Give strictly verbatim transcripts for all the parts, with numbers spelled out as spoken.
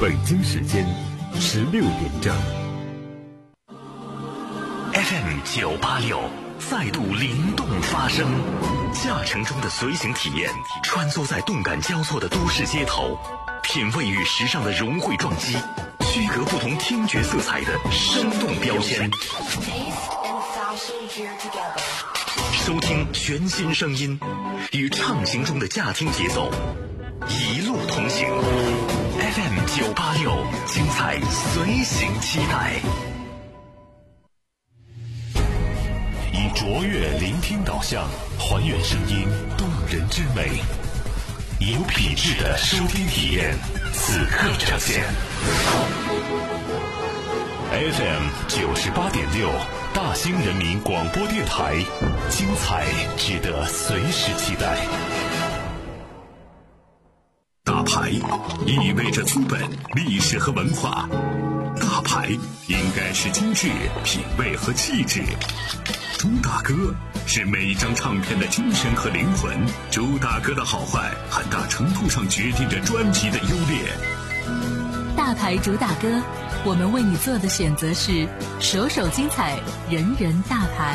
北京时间十六点整。 F M 九八六再度灵动发声，驾乘中的随行体验，穿梭在动感交错的都市街头，品味与时尚的融汇撞击，区隔不同听觉色彩的生动标签。收听全新声音，与畅行中的驾听节奏，一路同行。F M 九八六，精彩随行期待。以卓越聆听导向，还原声音动人之美，有品质的收听体验，此刻呈现。F M 九十八点六，大兴人民广播电台，精彩值得随时期待。大牌意味着资本、历史和文化，大牌应该是精致、品味和气质。朱大哥是每一张唱片的精神和灵魂，朱大哥的好坏很大程度上决定着专辑的优劣。 大牌主打歌，我们为你做的选择是首首精彩，人人大牌。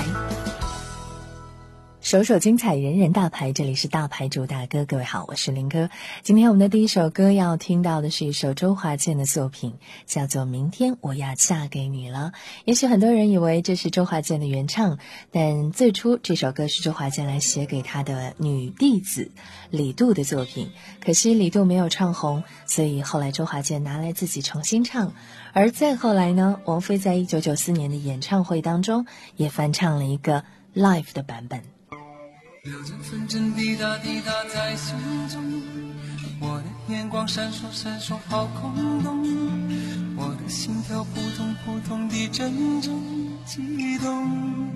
首首精彩，人人大牌，这里是大牌主打歌。各位好，我是林哥。今天我们的第一首歌要听到的是一首周华健的作品，叫做《明天我要嫁给你了》。也许很多人以为这是周华健的原唱，但最初这首歌是周华健来写给他的女弟子李杜的作品，可惜李杜没有唱红，所以后来周华健拿来自己重新唱。而再后来呢，王菲在一九九四年的演唱会当中也翻唱了一个 live 的版本。 有着纷争滴答滴答在心中，我的眼光闪烁闪烁好空洞，我的心跳扑通扑通地阵阵激动。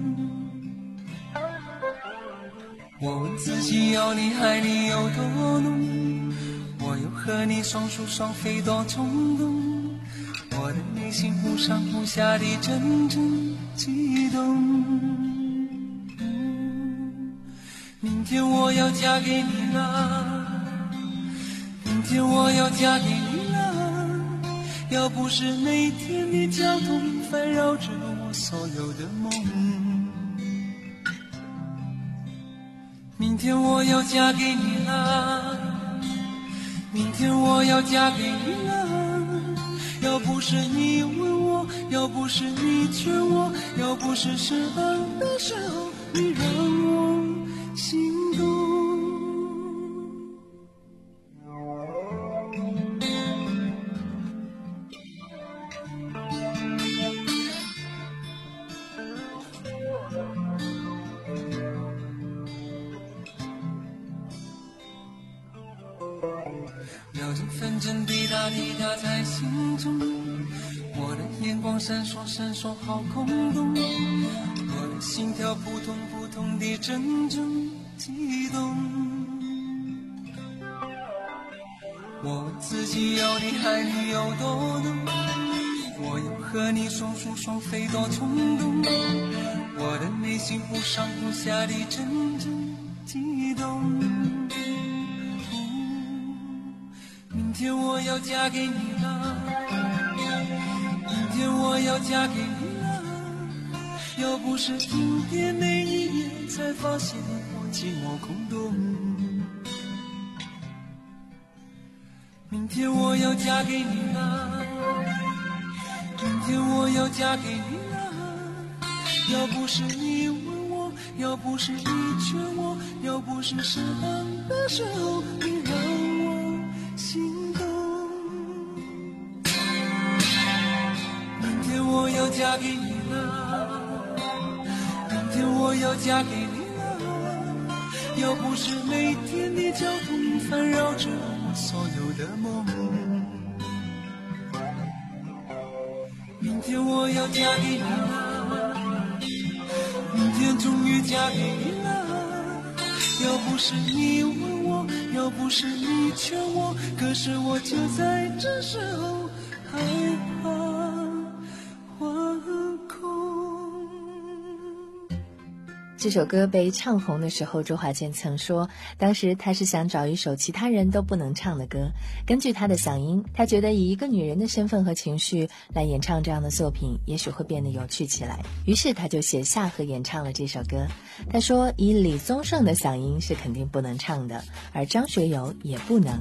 我问自己要你爱你有多浓，我又和你双宿双飞多冲动，我的内心忽上忽下地阵阵激动。明天我要嫁给你了，明天我要嫁给你了，要不是那天的交通烦扰着我所有的梦。明天我要嫁给你了，明天我要嫁给你了，要不是你问我，要不是你劝我，要不是适当的时候你让我心动。有着纷争滴答滴答在心中，我的眼光闪烁闪烁好空洞，我的心跳扑通扑通地阵阵激动。我问自己要你爱你有多浓，我又和你双宿双飞多冲动，我的内心忽上忽下地阵阵激动。明天我要嫁给你了，明天我要嫁给你了，要不是今天那一夜才发现我寂寞空洞。明天我要嫁给你了，明天我要嫁给你了，要不是你问我，要不是你劝我，要不是适当的时候你让我心动。明天我要嫁给你了，明天我要嫁给你了，要不是每天的交通烦扰着我所有的梦。明天我要嫁给你了，明天终于嫁给你了，要不是你问我，要不是你劝我，可是我就在这时候害怕惶恐。 这首歌被唱红的时候，周华健曾说，当时他是想找一首其他人都不能唱的歌。根据他的嗓音，他觉得以一个女人的身份和情绪来演唱这样的作品，也许会变得有趣起来。于是他就写下和演唱了这首歌。他说，以李宗盛的嗓音是肯定不能唱的，而张学友也不能。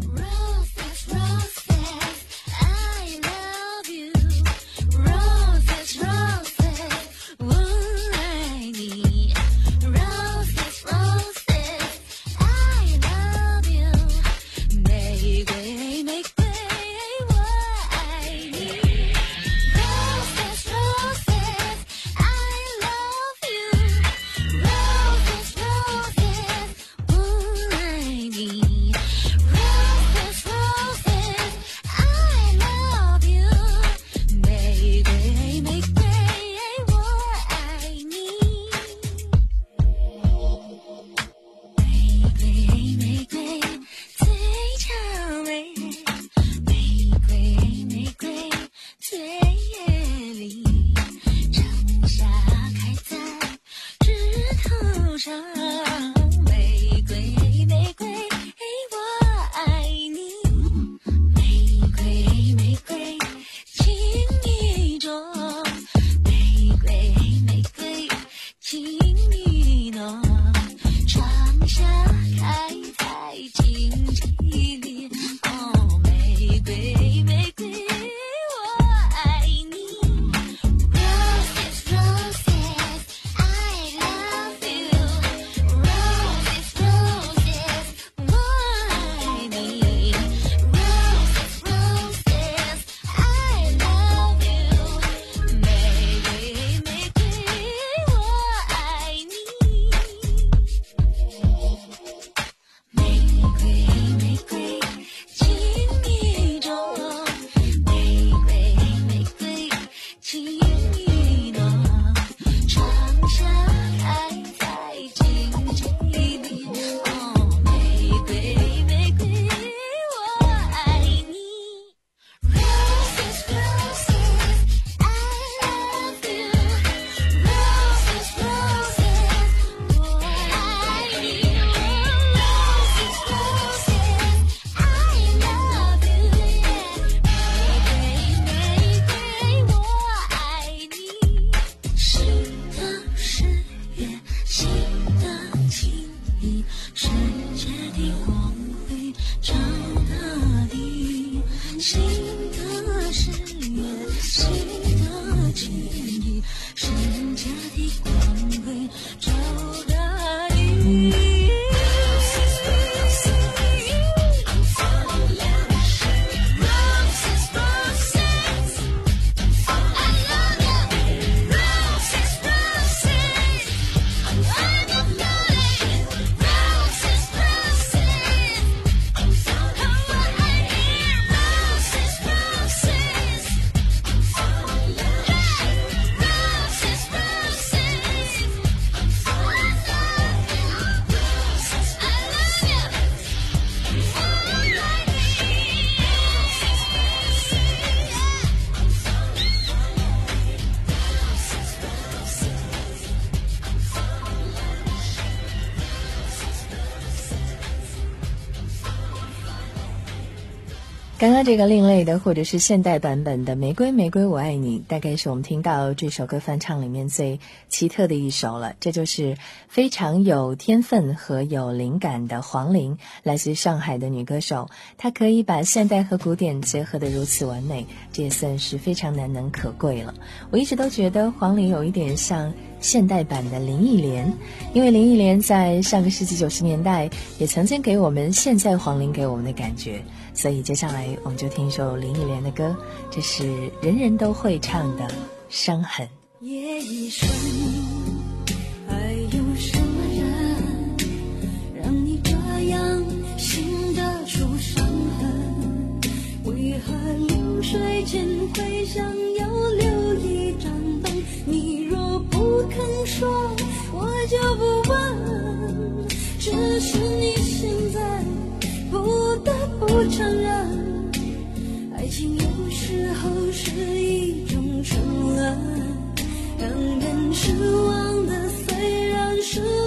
刚刚这个另类的或者是现代版本的玫瑰玫瑰我爱你，大概是我们听到这首歌翻唱里面最奇特的一首了。这就是非常有天分和有灵感的黄龄，来自上海的女歌手，她可以把现代和古典结合得如此完美，这也算是非常难能可贵了。我一直都觉得黄龄有一点像现代版的林忆莲，因为林忆莲在上个世纪九十年代也曾经给我们现在黄龄给我们的感觉，所以接下来我们就听一首林忆莲的歌，这是人人都会唱的《伤痕》。 夜已深，还有什么人让你这样心的出伤痕？为何流水间会想要留一盏灯？你若不肯说，我就不问，只是你现在不得不承认，爱情有时候是一种沉沦，让人失望的虽然是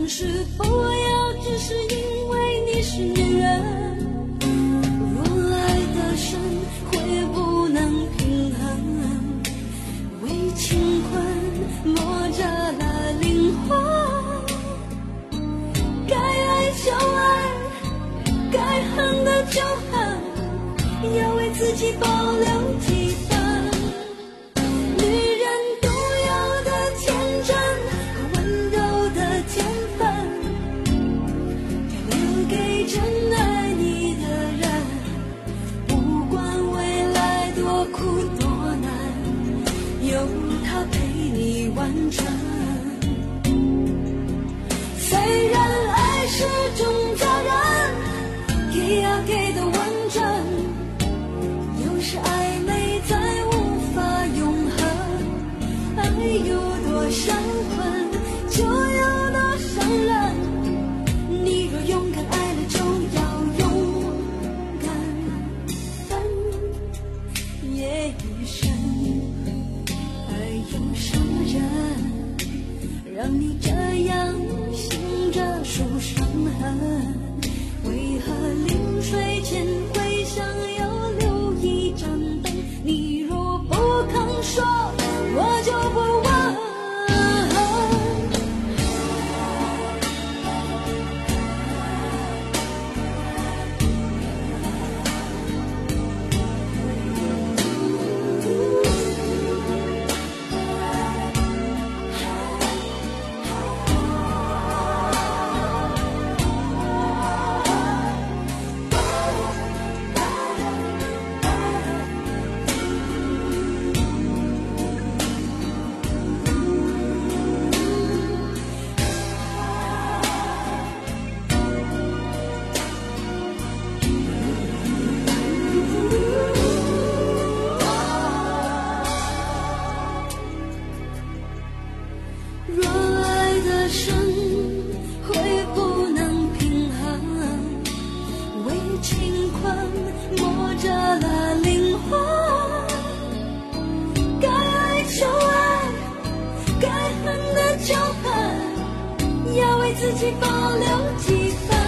总是不要只是因为你是女人，若爱得深会不能平衡，为情困磨折了灵魂，该爱就爱，该恨的就恨，要为自己保留几分女人独有的天真和温柔的天分，要留给真爱你的人，不管未来多苦多难，有他陪你完成。虽然爱是种责任，给要给的完整，有时暧昧再无法永恒，爱有多伤魂就有多伤人，你若勇敢爱了就要勇敢分也一生，爱有什么人让你这样醒着数伤痕，为何临睡前会想要留一盏灯，你若不肯说我就不问。若爱得深会不能平衡，为情困磨折了灵魂，该爱就爱，该恨的就恨，要为自己保留几分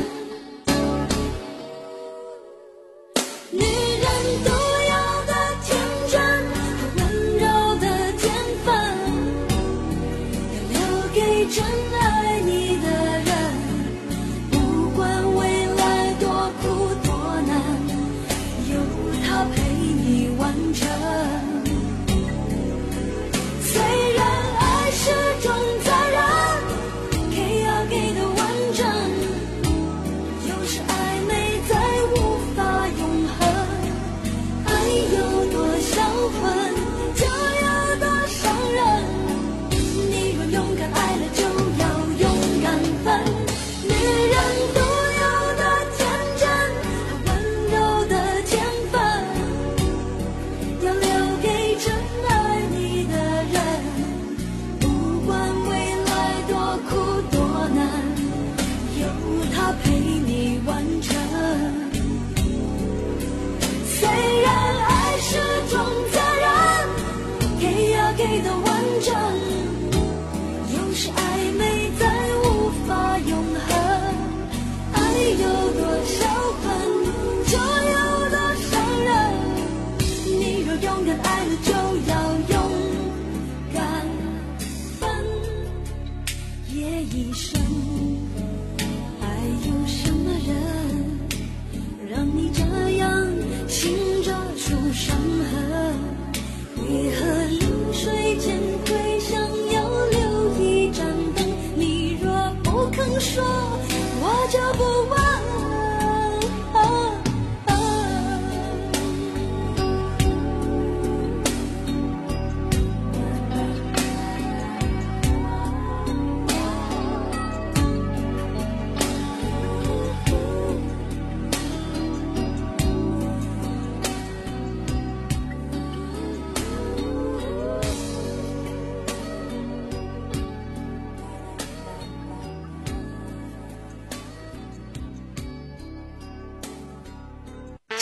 女人独有的天真和温柔的天分，给真爱你的人，不管未来多苦多难，有他陪你完成。虽然爱是种责任，给要给的完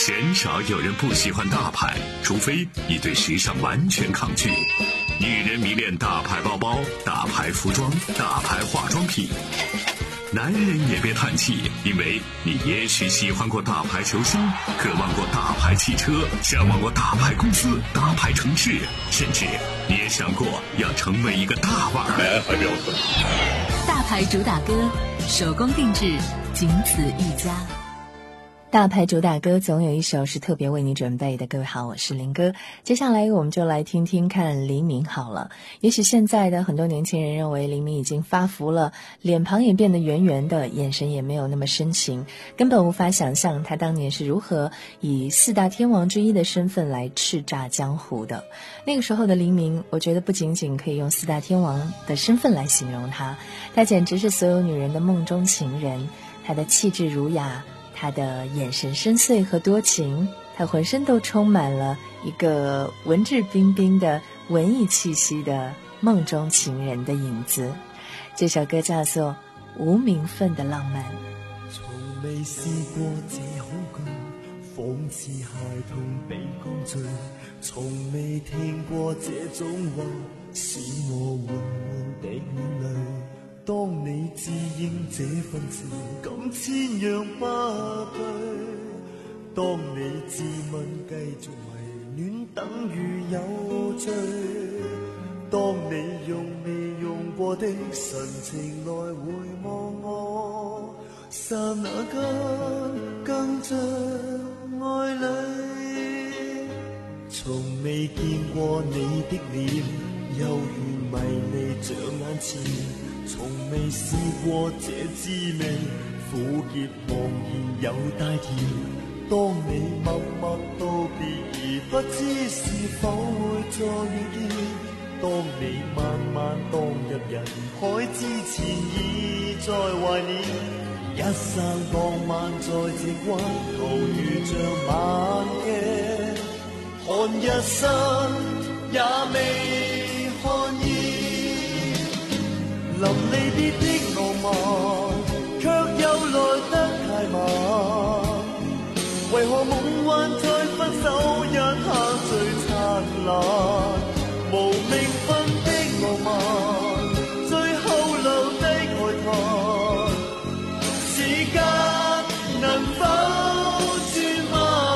鲜少有人不喜欢大牌，除非你对时尚完全抗拒。女人迷恋大牌包包、大牌服装、大牌化妆品。男人也别叹气，因为你也许喜欢过大牌球星，渴望过大牌汽车，向往过大牌公司、大牌城市，甚至你也想过要成为一个大腕儿。还标准。 大牌主打歌，手工定制，仅此一家。 大牌主打歌总有一首是特别为你准备的。各位好，我是林哥。接下来我们就来听听看黎明好了。也许现在的很多年轻人认为黎明已经发福了，脸庞也变得圆圆的，眼神也没有那么深情，根本无法想象他当年是如何以四大天王之一的身份来叱咤江湖的。那个时候的黎明，我觉得不仅仅可以用四大天王的身份来形容他，他简直是所有女人的梦中情人。他的气质儒雅，他的眼神深邃和多情，他浑身都充满了一个文质彬彬的文艺气息的梦中情人的影子。这首歌叫做《无名分的浪漫》。 從未試過這恐懼，仿似孩童被灌醉，從未聽過這種話，使我緩緩的眼淚。當你自認這份情感千樣不對，當你自問繼續迷戀等於有罪，當你用未用過的神情來回望我，剎那間更像愛侶。從未見過你的臉，猶如迷離像眼前，從未試過這滋味，苦澀茫然有帶甜。當你默默道別而不知是否會再遇見，當你慢慢蕩入人海之前已在懷念，一生當晚在這關頭如像晚鏡，看一生也未看厭。臨離別的浪漫，卻又來得太慢。為何夢幻在分手一刻最燦爛？無名分的浪漫，最後留低慨嘆。時間能否轉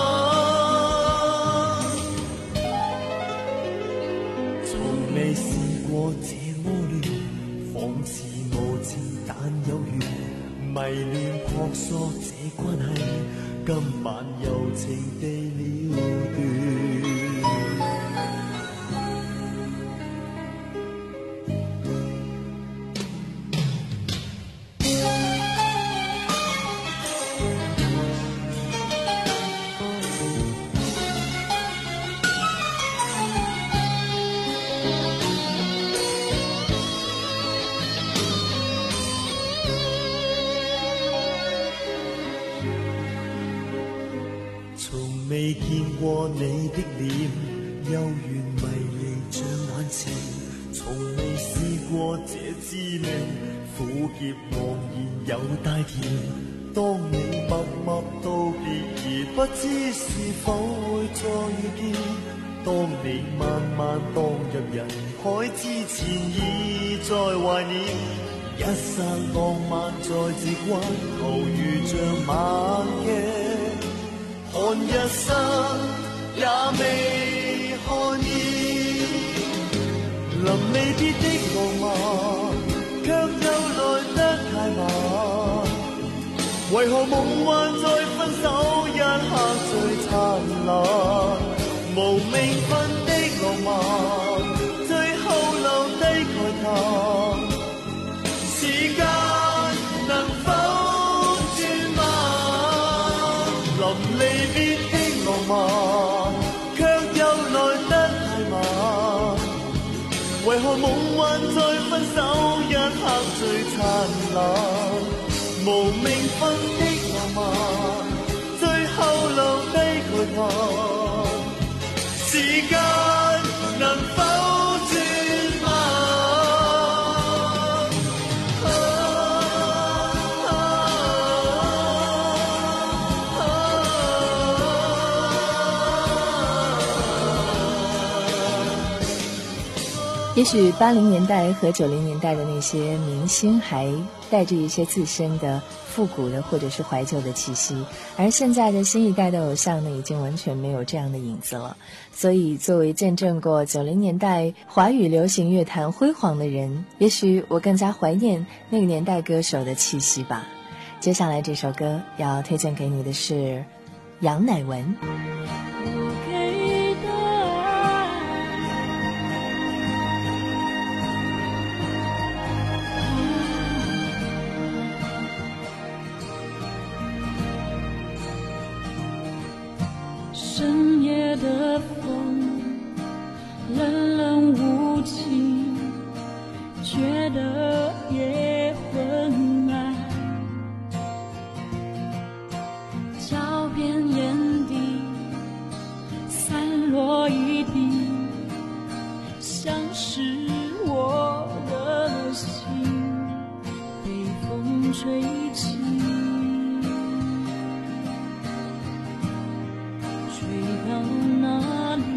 慢？從未試過這仿似無情但有緣，迷戀撲朔這關係，今晚柔情地了斷。未見過你的臉，幽怨迷離像晚晴，從未試過這滋味，苦澀茫然有帶甜。當你默默道別而不知是否會再遇見，當你慢慢蕩入人海之前已在懷念，一生浪漫在這關頭如像晚鏡，看一生也未看厭。臨離別的浪漫，卻又來得太慢。為何夢幻在分手一刻最燦爛？無名分的浪漫，最後留低慨嘆。時間能否轉慢？臨離別的浪漫，卻又來得太慢。為何夢幻在分手一刻最燦爛？無名分的浪漫，最後留低慨嘆。時間能否轉慢？啊啊啊也许八零年代和九零年代的那些明星还带着一些自身的复古的或者是怀旧的气息，而现在的新一代的偶像呢，已经完全没有这样的影子了。所以作为见证过九零年代华语流行乐坛辉煌的人，也许我更加怀念那个年代歌手的气息吧。接下来这首歌要推荐给你的是杨乃文。 深夜的风冷冷无情，觉得也昏暗，脚边眼底散落一地，像是我的心被风吹起，吹到哪里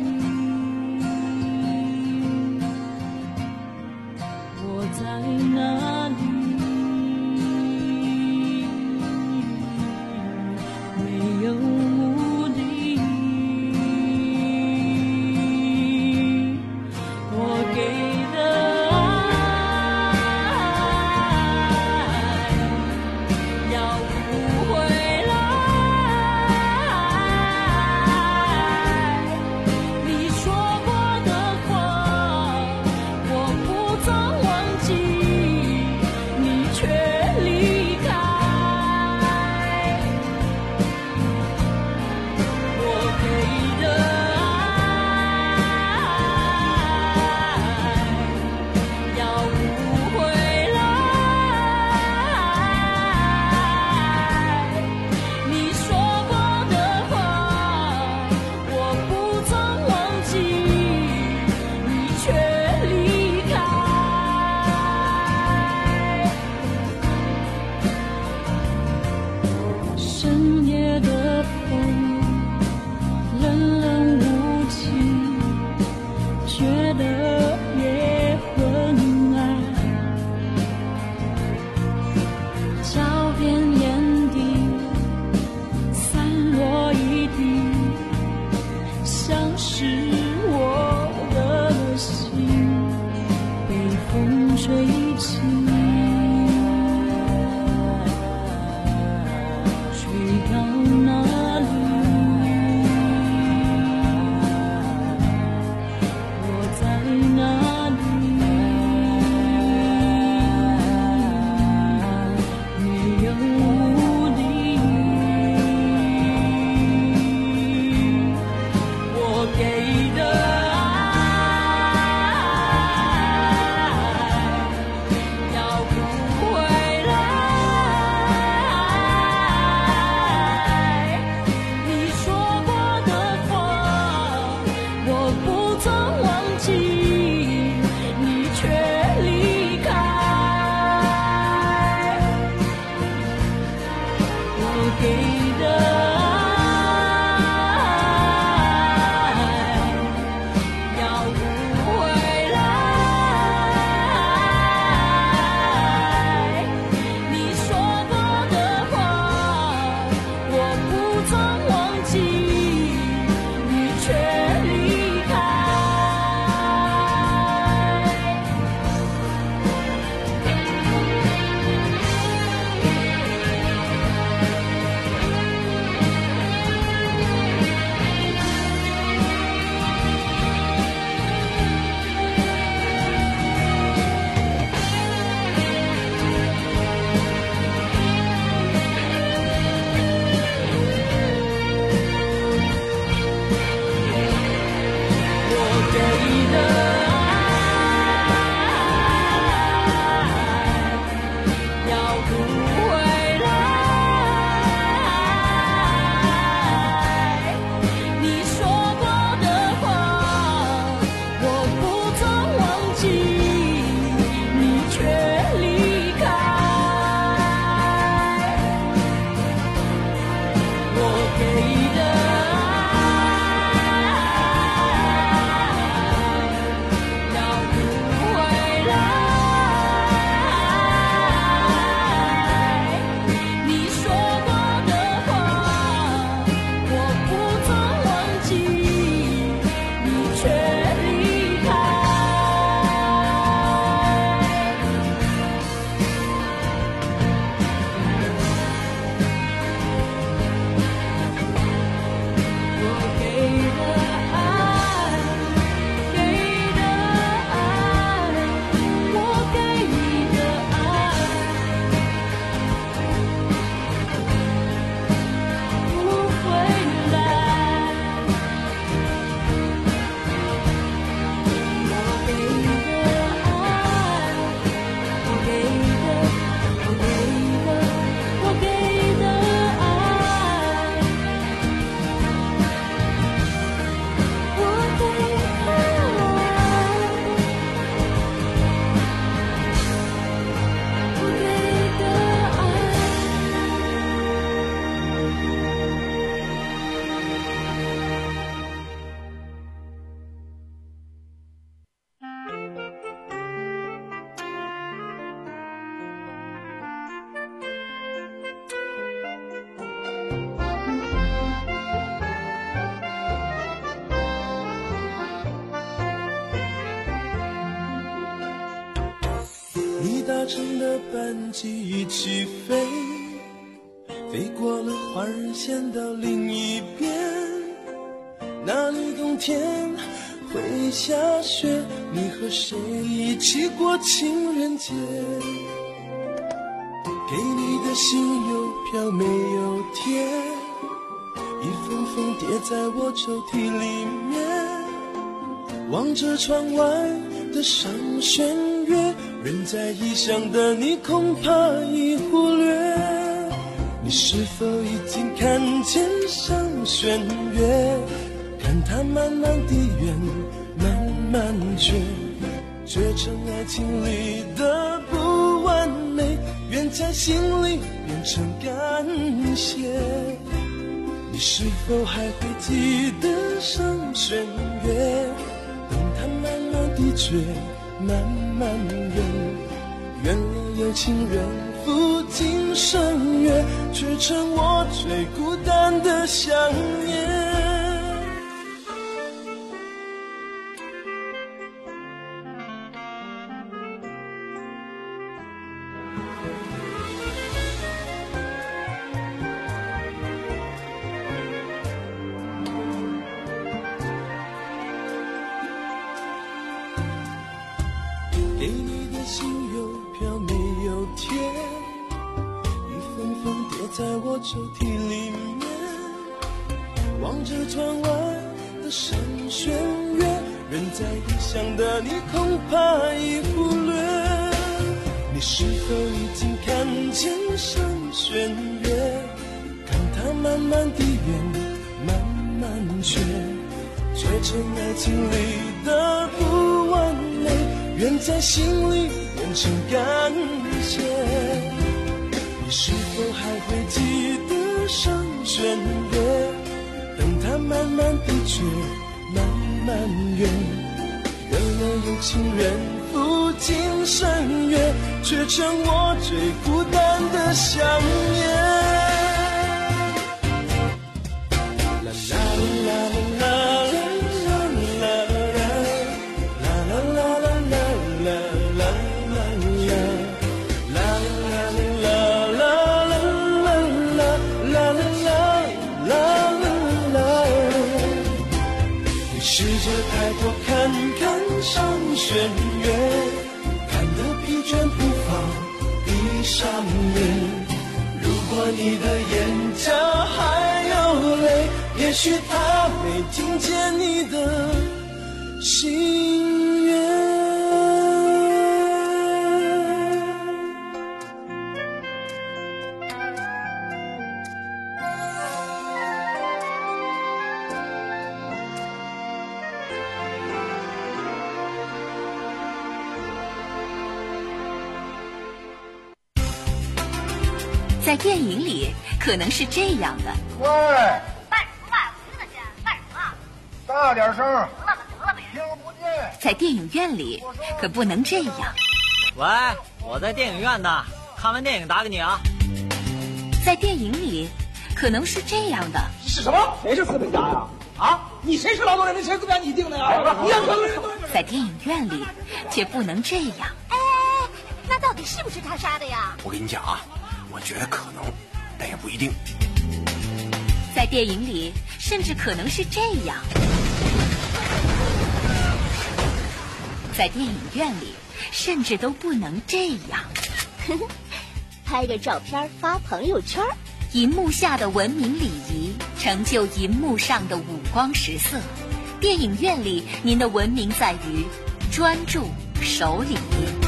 搭乘的班机一起飞，飞过了花儿线到另一边，那里冬天会下雪，你和谁一起过情人节？给你的信邮票没有贴，一封封叠在我抽屉里面，望着窗外的上弦月，人在异乡的你恐怕已忽略，你是否已经看见上弦月？看它慢慢地圆，慢慢缺，缺成爱情里的不完美，愿在心里变成感谢。你是否还会记得上弦月？等它慢慢地缺，慢慢圆，圆了有情人赴今生约，却成我最孤单的想念。给你的信邮票没有贴，一封封叠在我抽屉里面，望着窗外的上弦月，人在异乡的你恐怕已忽略，你是否已经看见上弦月？看它慢慢地圆，慢慢缺，缺成爱情里的不完美，愿在心里变成感谢。你是否还会记得上弦月？等它慢慢地缺，慢慢圆，圆了有情人赴今生约，却成我最孤单的想念。啦啦啦啦试着抬头看看上弦月，看得疲倦不放，闭上眼。如果你的眼角还有泪，也许他没听见你的心愿。 在电影里可能是这样的。 喂， 卖什么卖？我听得见。卖什么？ 大点声。 得了吧，得了吧， 听不见。 在电影院里可不能这样。 喂，我在电影院呢，看完电影打给你啊。 在电影里可能是这样的。 是什么？谁是资本家呀？啊，你谁是劳动人民？谁资本家？你定的呀？你让所有人都在电影院里却不能这样。 哎，那到底是不是他杀的呀？ 我跟你讲啊，我觉得可能，但也不一定。 在电影里甚至可能是这样，在电影院里甚至都不能这样。 拍个照片发朋友圈。 银幕下的文明礼仪成就银幕上的五光十色。电影院里您的文明在于专注守礼。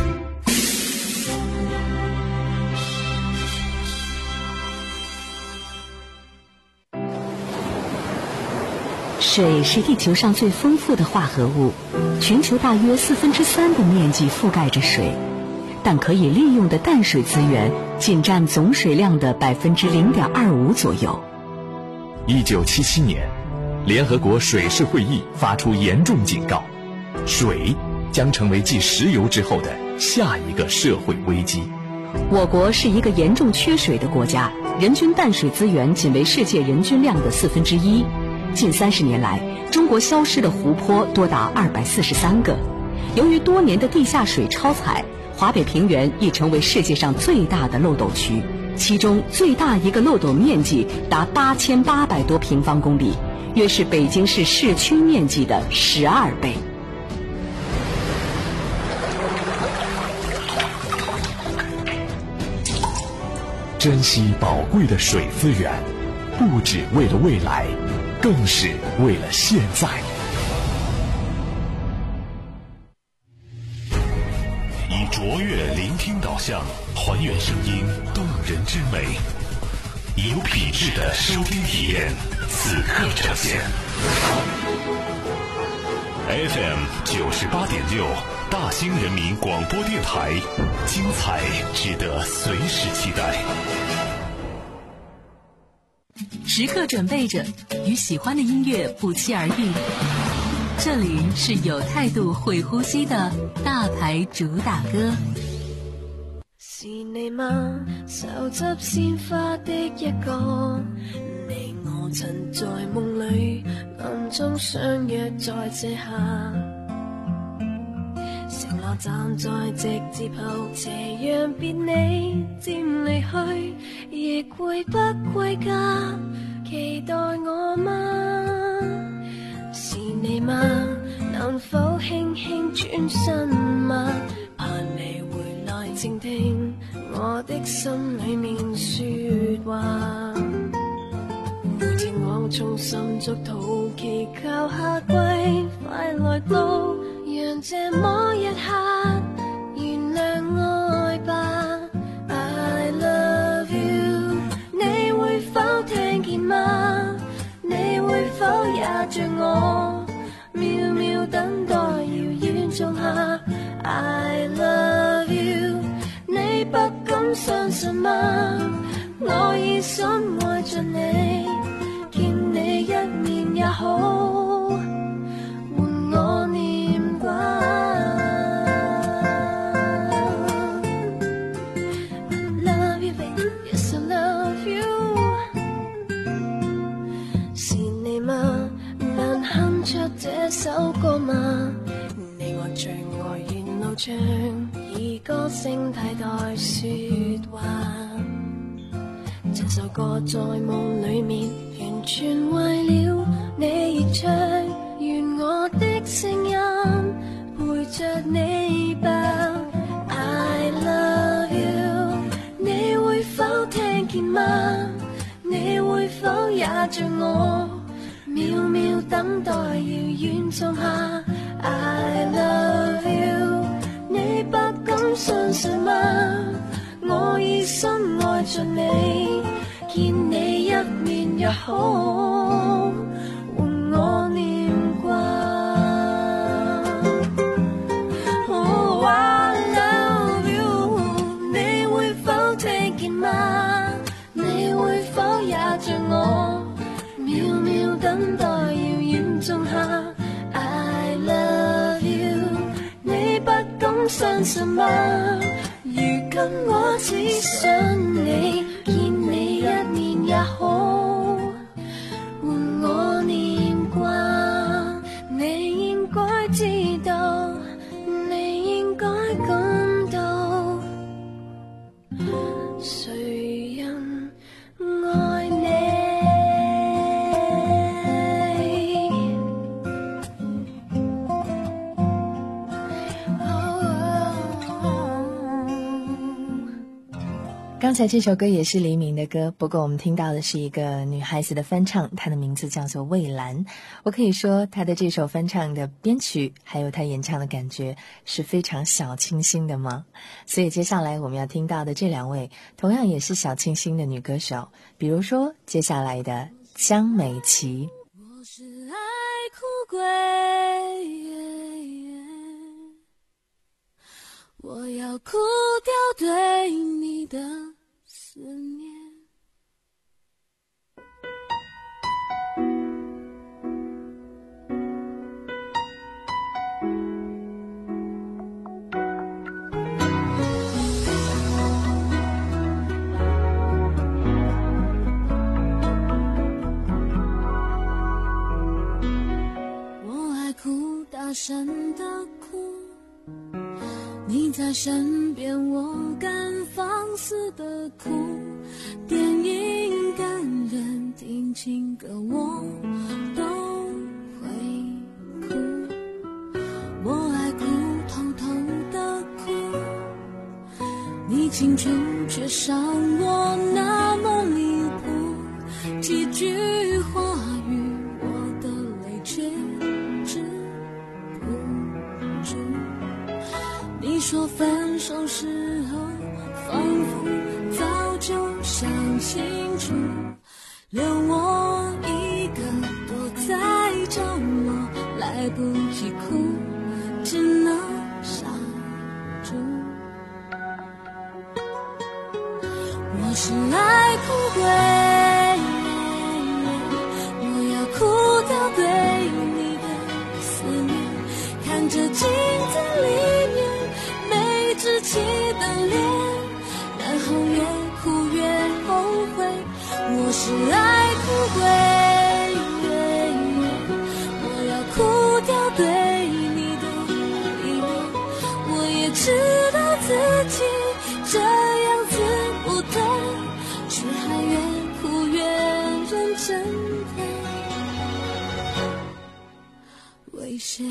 水是地球上最丰富的化合物，全球大约四分之三的面积覆盖着水，但可以利用的淡水资源仅占总水量的百分之零点二五左右。 一九七七年，联合国水事会议发出严重警告，水将成为继石油之后的下一个社会危机。 我国是一个严重缺水的国家，人均淡水资源仅为世界人均量的四分之一。近三十年来，中国消失的湖泊多达二百四十三个。由于多年的地下水超采，华北平原已成为世界上最大的漏斗区，其中最大一个漏斗面积达八千八百多平方公里，约是北京市市区面积的十二倍。 珍惜宝贵的水资源，不只为了未来，更是为了现在。 以卓越聆听导向，还原声音动人之美，有品质的收听体验，此刻呈现。F M 九十八点六，大兴人民广播电台，精彩值得随时期待。 时刻准备着与喜欢的音乐不期而遇。这里是有态度会呼吸的大牌主打歌。 是你嗎？手執鮮花的一個，你我曾在夢裏暗中相約在這下，承諾站在直接後斜陽別你漸離去，亦會不歸家，期待我嗎？是你嗎？能否輕輕轉身嗎？盼你回來靜聽我的心裏面說話。每天我衷心祝禱，祈求夏季快來到，讓這麼一刻原諒愛吧。I love you， 你會否聽見嗎？你會否也像我渺渺等待遙遠種下 I love you， 你不敢相信嗎？我已深愛着你，見你一面也好，換我念掛。I love you baby， yes I love you， 是你嗎？能哼出這首歌嗎？你我最愛沿路唱，以歌聲替代說話。整首歌在夢裏面，完全為了你而唱，願我的聲音陪着你吧。I love you， 你會否聽見嗎？你會否也像我渺渺等待遙遠種下 I love you， 你不敢相信嗎？我已深愛着你，見你一面也好，換我念掛。Oh I love you， 你會否聽見嗎？你會否也像我渺渺等待遙遠種下 I love you， 你不敢相信嗎？如今我只想你，見你一面也好，換我念掛。你應該知道，你應該感到，誰人愛你？ 刚才这首歌也是黎明的歌，不过我们听到的是一个女孩子的翻唱，她的名字叫做蔚蓝。我可以说她的这首翻唱的编曲还有她演唱的感觉是非常小清新的吗？所以接下来我们要听到的这两位同样也是小清新的女歌手，比如说接下来的江美琪。 我是爱哭鬼，我要哭掉对你的思念。我爱哭，大声的哭，你在身边，我敢放肆的哭。电影感人，听情歌我都会哭。我爱哭，偷偷的哭，你清楚却伤我那么离谱。几句话语，我的泪却止不住。你说分手时候仿佛早就想清楚，留我一个躲在角落，来不及哭，只能傻住。我是爱哭鬼，我要哭掉对你的思念，看着镜子里面稚气的脸，然后越哭越后悔。我是爱哭鬼，我要哭掉对你的依恋。我也知道自己这样子不对，却还越哭越认真的为谁？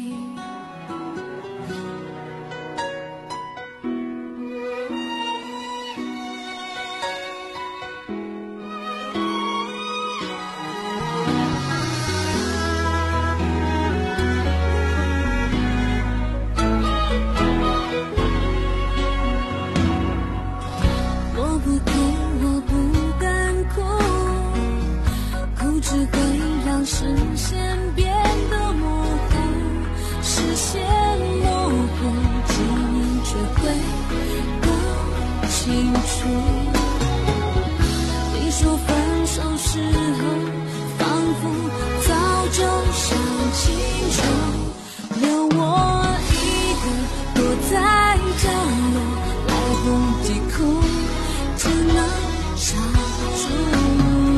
视线变得模糊，视线模糊，记忆却会更清楚。你说分手时候仿佛早就想清楚，留我一个躲在角落，来不及哭，只能傻住。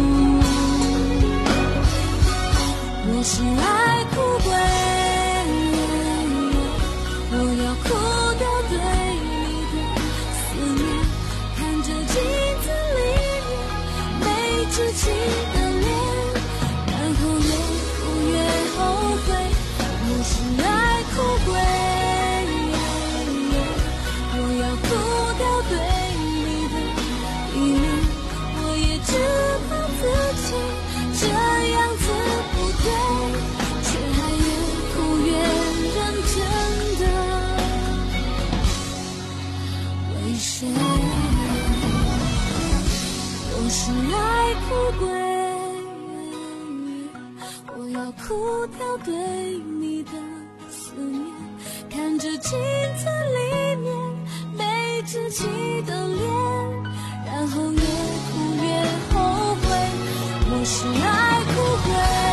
我是爱哭鬼，我要哭掉对你的思念，看着镜子里面没稚气的脸，然后越哭越后悔。我是爱哭鬼，我要哭掉对你的依恋。我也知道自己这样子不对，却还越哭越认真的为谁？我是爱哭鬼，我要哭掉对你的思念，看着镜子里面没稚气的脸，然后越哭越后悔。我是爱哭鬼，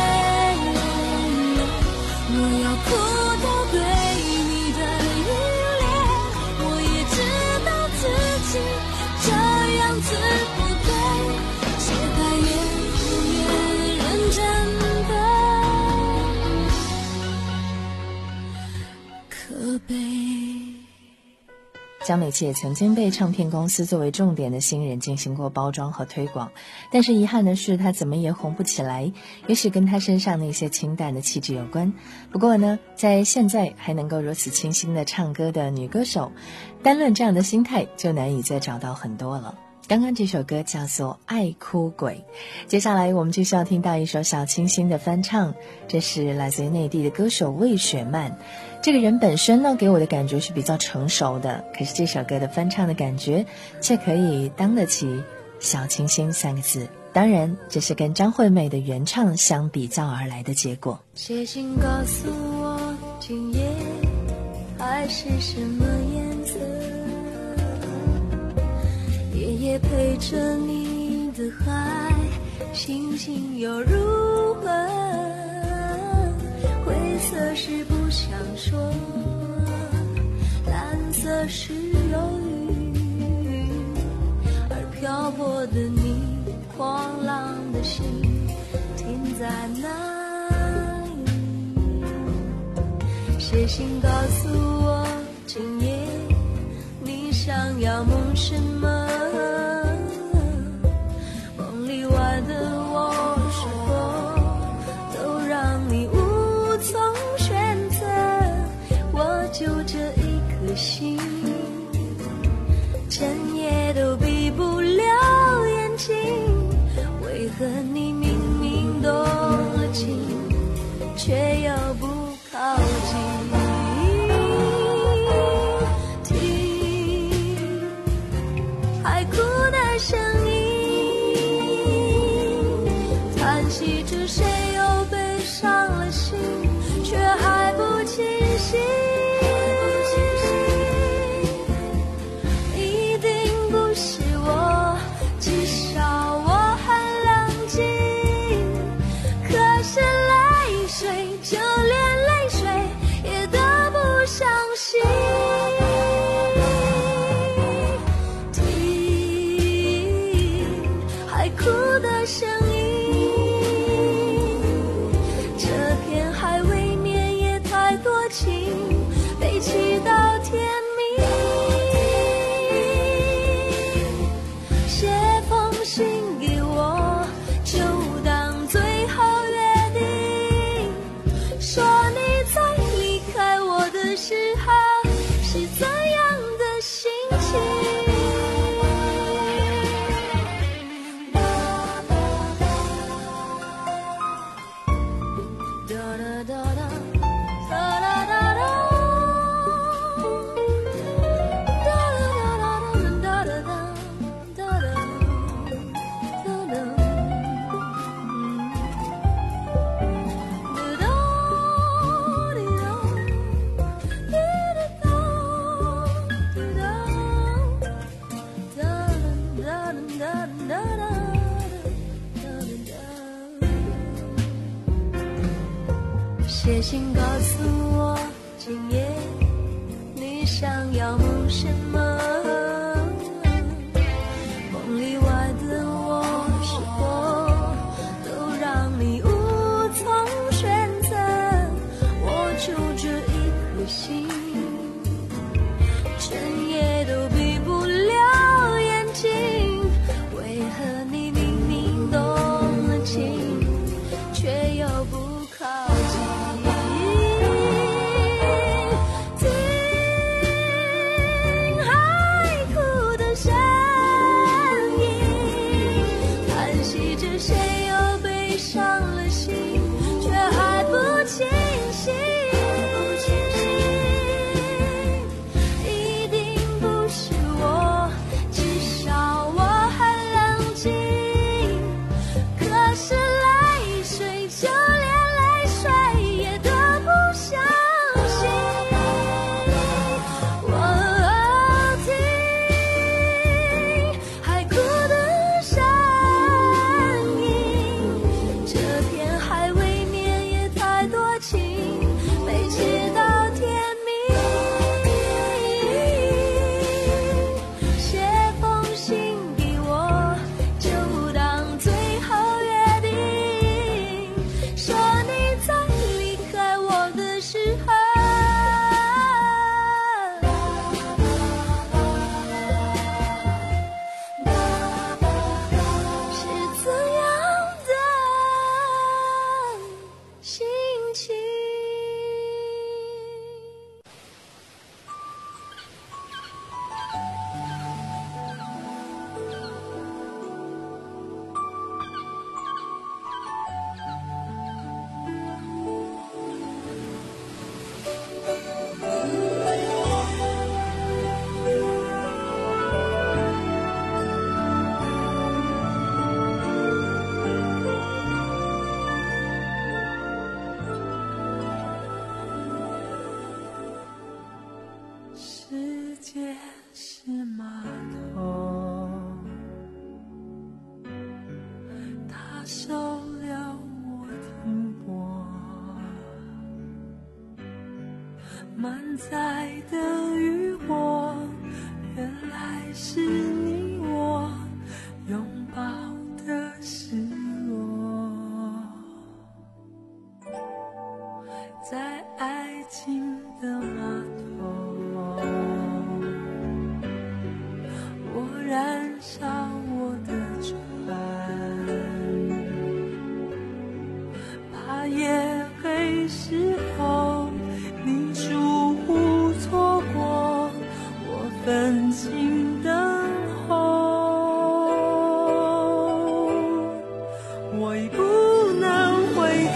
我要哭掉对你的依恋。我也知道自己这样子不对，却还越哭越认真的可悲。 江美琪也曾经被唱片公司作为重点的新人进行过包装和推广，但是遗憾的是她怎么也红不起来，也许跟她身上那些清淡的气质有关。不过呢，在现在还能够如此清新的唱歌的女歌手，单论这样的心态就难以再找到很多了。 刚刚这首歌叫做《爱哭鬼》，接下来我们就需要听到一首小清新的翻唱，这是来自于内地的歌手魏雪曼。这个人本身呢，给我的感觉是比较成熟的，可是这首歌的翻唱的感觉却可以当得起小清新三个字。当然，这是跟张惠妹的原唱相比较而来的结果。 写信告诉我，今夜海是什么颜色？夜夜陪着你的海，星星又如何？灰色是不想说，蓝色是忧郁，而漂泊的你，狂浪的心停在哪里？写信告诉我，今夜你想要梦什么？梦里外的我是否都让你无从选择？我就这一颗心，整夜都闭不了眼睛。为何你明明动了情，却又不靠近？海哭的声音，叹息着谁又悲伤了心，却还不清醒。一定不是我，至少我很冷静。可是泪水，就连泪水也都不相信。哭的声音，这片海未免也太多情，被祈祷天明。写封信给我，就当最后约定，说你在离开我的时候是怎样的心情。写信告诉我，今夜你想要梦什么？梦里外的我是否都让你无从选择？我就这一颗心，整夜都闭不了眼睛。为何你明明动了情，却又不靠近？听海满载的渔火，原来是你我拥抱的是我，在爱情的码头，我燃烧我的船，怕夜黑时候你疏忽错过我分心等候，我已不能回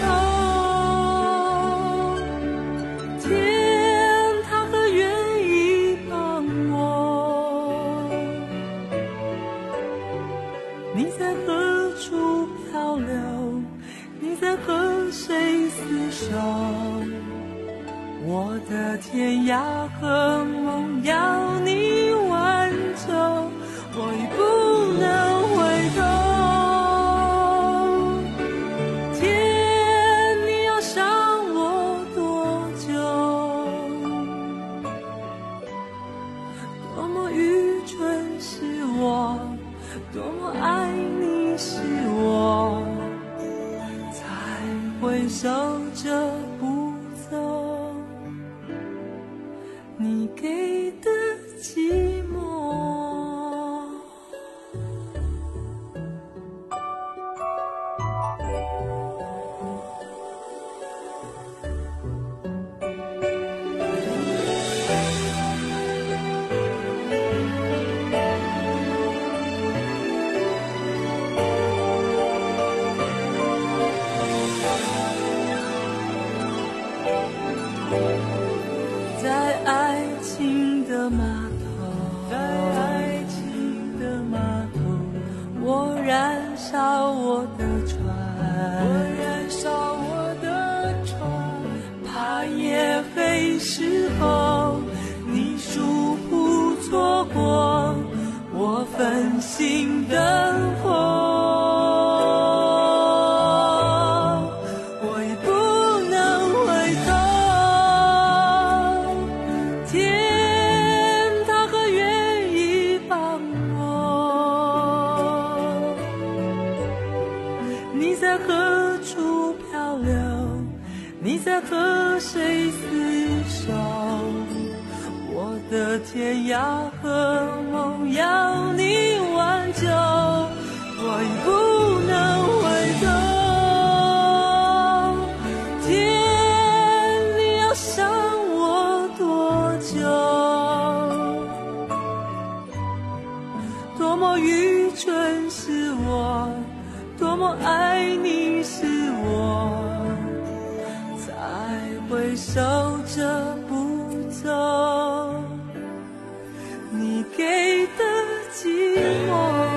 头，天他可愿意帮我？你在何处漂流？你在和谁厮守？我的天涯和梦要你挽救，我已不能回头，天你要伤我多久？多么愚蠢是我，多么爱你是我，才会守着不走你给的寂寞。在爱情的码头，在爱情的码头，我燃烧我的船，我燃烧我的船，怕夜黑时候你疏忽错过我分心等候。你在何处漂流？你在和谁厮守？我的天涯和梦要你挽救，我已不能回头，天你要伤我多久？多么愚蠢是我，多么爱你是我，才会守着不走你给的寂寞。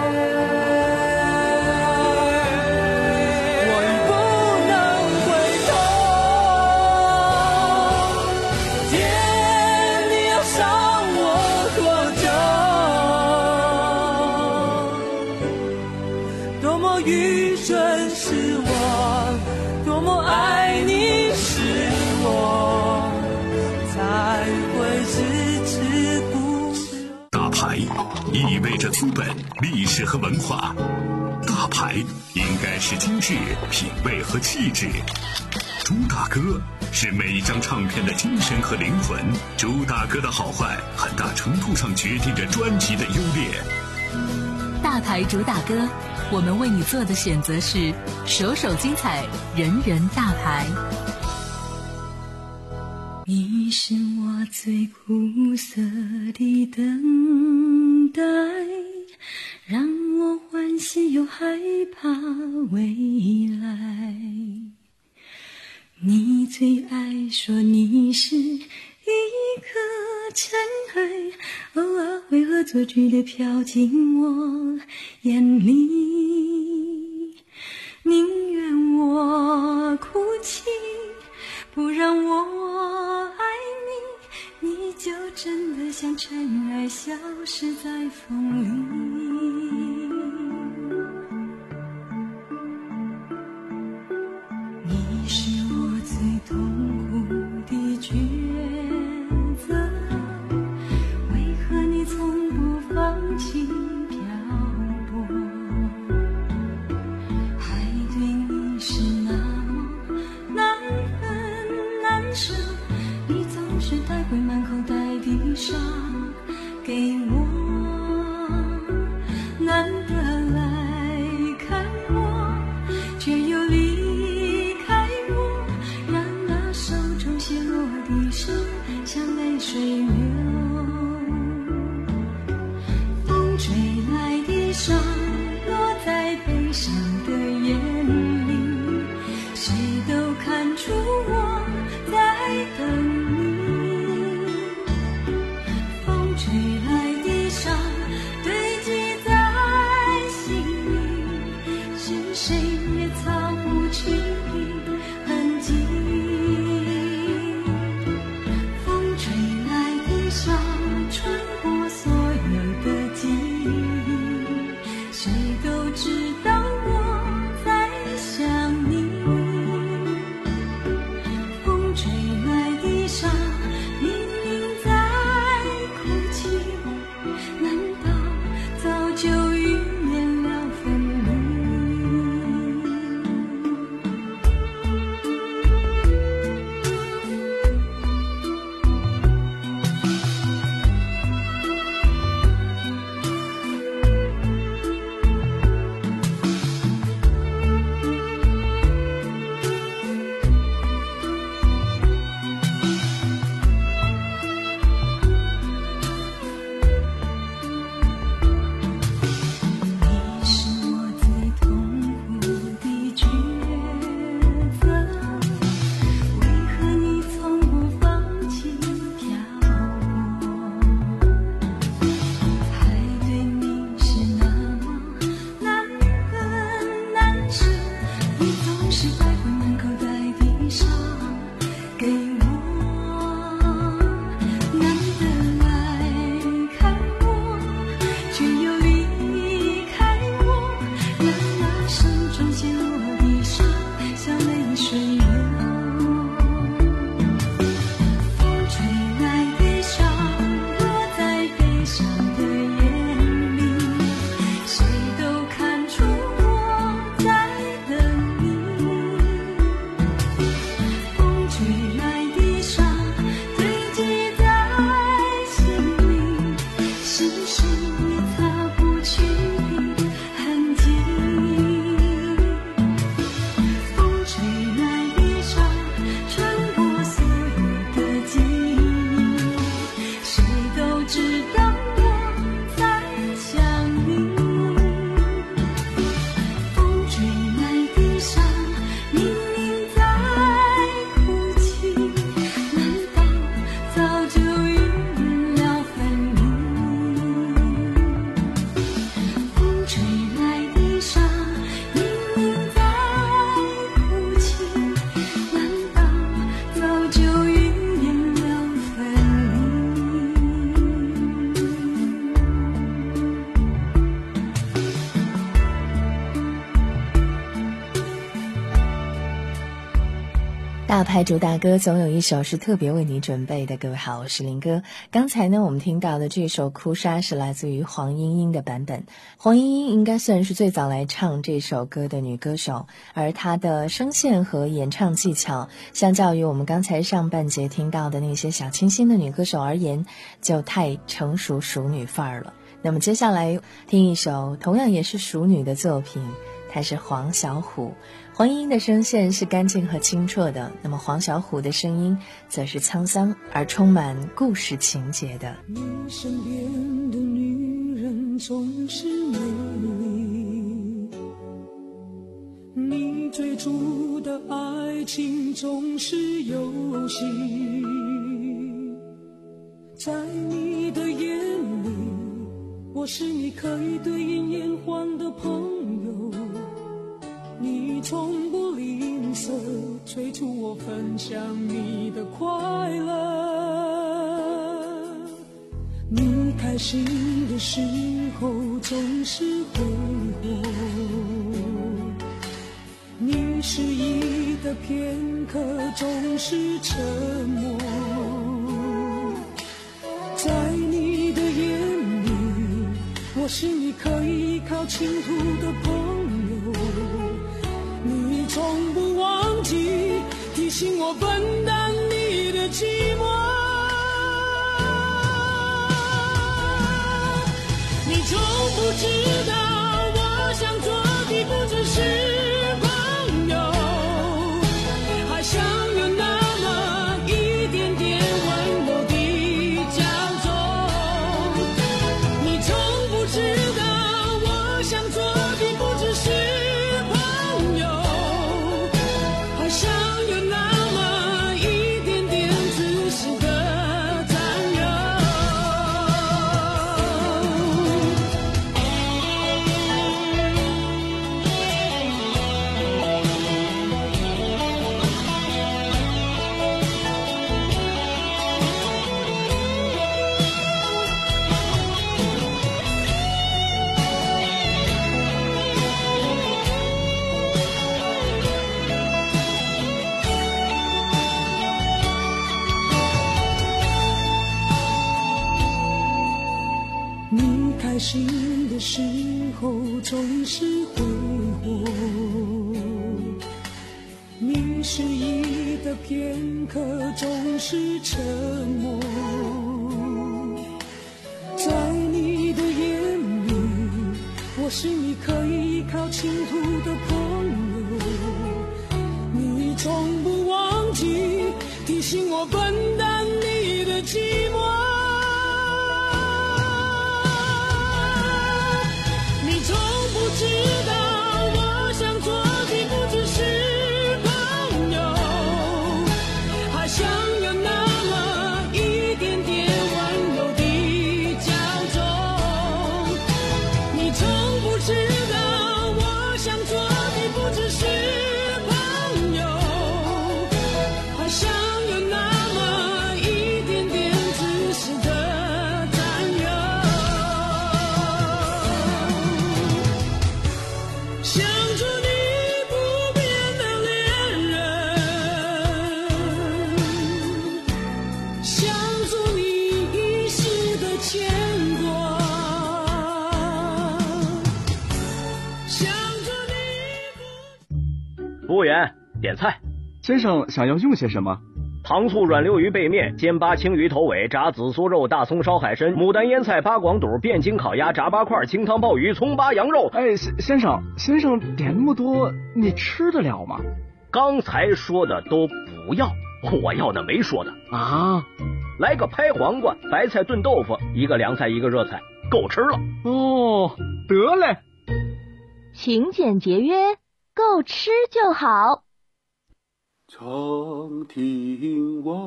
我已不能回头，天你要伤我多久？多么愚蠢是我，多么爱你是我，才会迟迟不休。 大牌意味着资本、历史和文化，大牌应该是精致、品味和气质。朱大哥是每一张唱片的精神和灵魂，朱大哥的好坏很大程度上决定着专辑的优劣。 大牌主打歌，我们为你做的选择是首首精彩，人人大牌。 你是我最苦涩的等待，让我欢喜又害怕未来。你最爱说你是一颗尘埃，偶尔会恶作剧地飘进我眼里，宁愿我哭泣，不让我爱你，你就真的像尘埃消失在风里。你是我最痛苦的决大牌主打歌总有一首是特别为你准备的。各位好，我是林哥。刚才呢我们听到的这首哭砂是来自于黄莺莺的版本。黄莺莺应该算是最早来唱这首歌的女歌手，而她的声线和演唱技巧相较于我们刚才上半节听到的那些小清新的女歌手而言，就太成熟熟女范儿了。那么接下来听一首同样也是熟女的作品，她是黄小琥。黄莺莺的声线是干净和清澈的，那么黄小琥的声音则是沧桑而充满故事情节的。 你身边的女人总是美丽，你追逐的爱情总是游戏，在你的眼里，我是你可以对饮言欢的朋友，你从不吝啬催促我分享你的快乐，你开心的时候总是挥霍，你失意的片刻总是沉默，在你的眼里，我是你可以依靠倾吐的朋友，你从不忘记提醒我分担你的寂寞，你从不知道我想做的不只是朋友，还想有那么一点点温柔的骄纵，你从不知道我想做的不只是朋友，还想有那么一点点自私的占有。你开心的时候总是挥霍，你失意的片刻总是沉默，在你的眼里，我是你可以依靠倾吐的朋友，你从不忘记提醒我分担你的寂寞，知道我想做的不只是朋友，还想有那么一点点温柔的骄纵，你从不知道我想做的不只是朋友，还想有那么一点点自私的占有，想做你不变的恋人，想做你一世的牵挂，想做你不。 服务员，点菜。 先生想要用些什么？ 糖醋软溜鱼背面、煎八青鱼头尾、炸紫苏肉、大葱烧海参、牡丹腌菜、八广肚、汴京烤鸭、炸八块、清汤鲍鱼、葱八羊肉。 哎，先生，先生点那么多，你吃得了吗？ 刚才说的都不要，我要的没说的啊。 来个拍黄瓜、白菜炖豆腐，一个凉菜一个热菜，够吃了。 哦，得嘞。 勤俭节约，够吃就好。 长亭外，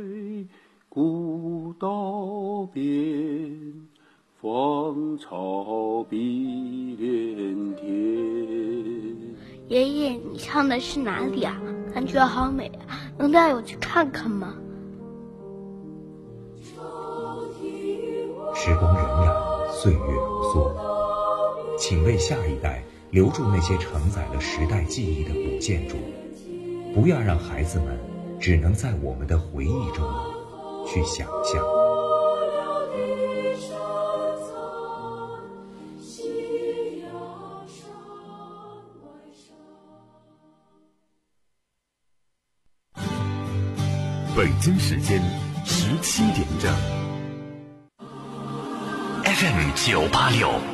古道边，芳草碧连天。 爷爷，你唱的是哪里啊？感觉好美啊，能带我去看看吗？ 时光荏苒，岁月如梭，请为下一代留住那些承载了时代记忆的古建筑，不要让孩子们只能在我们的回忆中去想象。 北京时间十七点整 ，F M 九八六